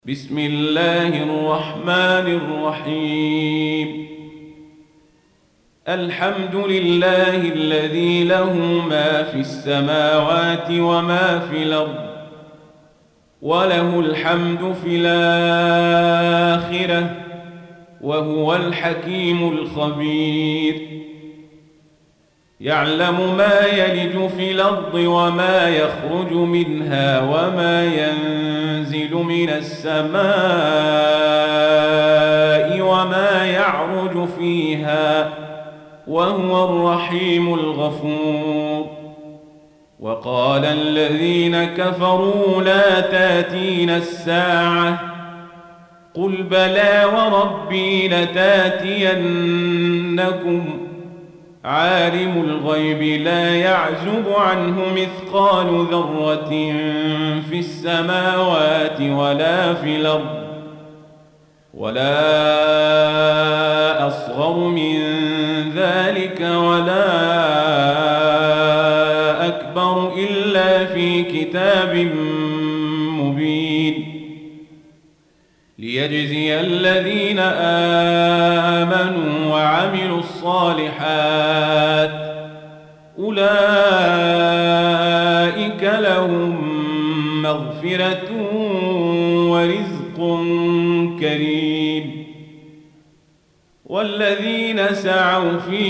بسم الله الرحمن الرحيم. الحمد لله الذي له ما في السماوات وما في الأرض وله الحمد في الآخرة وهو الحكيم الخبير. يعلم ما يلج في الأرض وما يخرج منها وما ينزل من السماء وما يعرج فيها وهو الرحيم الغفور. وقال الذين كفروا لا تاتينا الساعة قل بلى وربي لتاتينكم عالم الغيب لا يعزب عنه مثقال ذرة في السماوات ولا في الأرض ولا أصغر من ذلك ولا أكبر إلا في كتاب مبين. ليجزي الذين آمنوا وعملوا الصالحات أولئك لهم مغفرة ورزق كريم. والذين سعوا في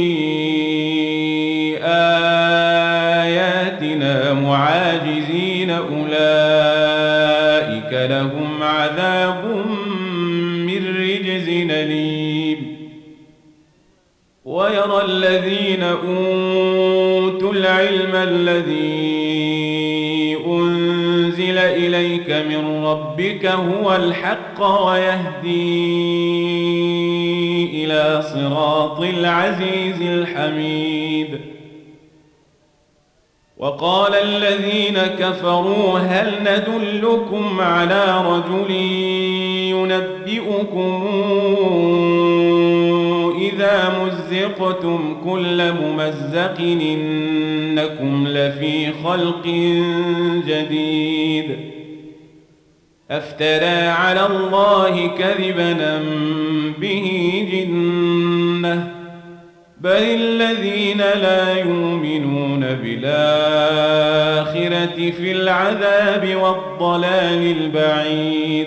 آياتنا معاجزين أولئك لهم عذاب من رجز أليم. ويرى الذين أوتوا العلم الذي أنزل إليك من ربك هو الحق ويهدي إلى صراط العزيز الحميد. وقال الذين كفروا هل ندلكم على رجل ينبئكم إذا مزقتم كل ممزق إنكم لفي خلق جديد أفترى على الله كذبا به جنة بل الذين لا يؤمنون بالآخرة في العذاب والضلال البعيد.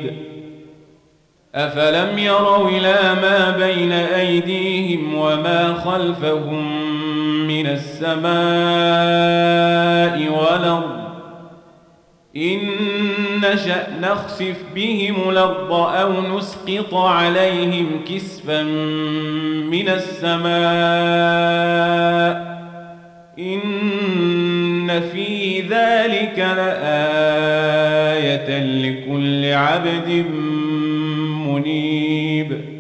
أفلم يروا إلى ما بين أيديهم وما خلفهم من السماء والأرض إن نشأ نخسف بهم الأرض أو نسقط عليهم كسفا من السماء إن في ذلك لآية لكل عبد منيب.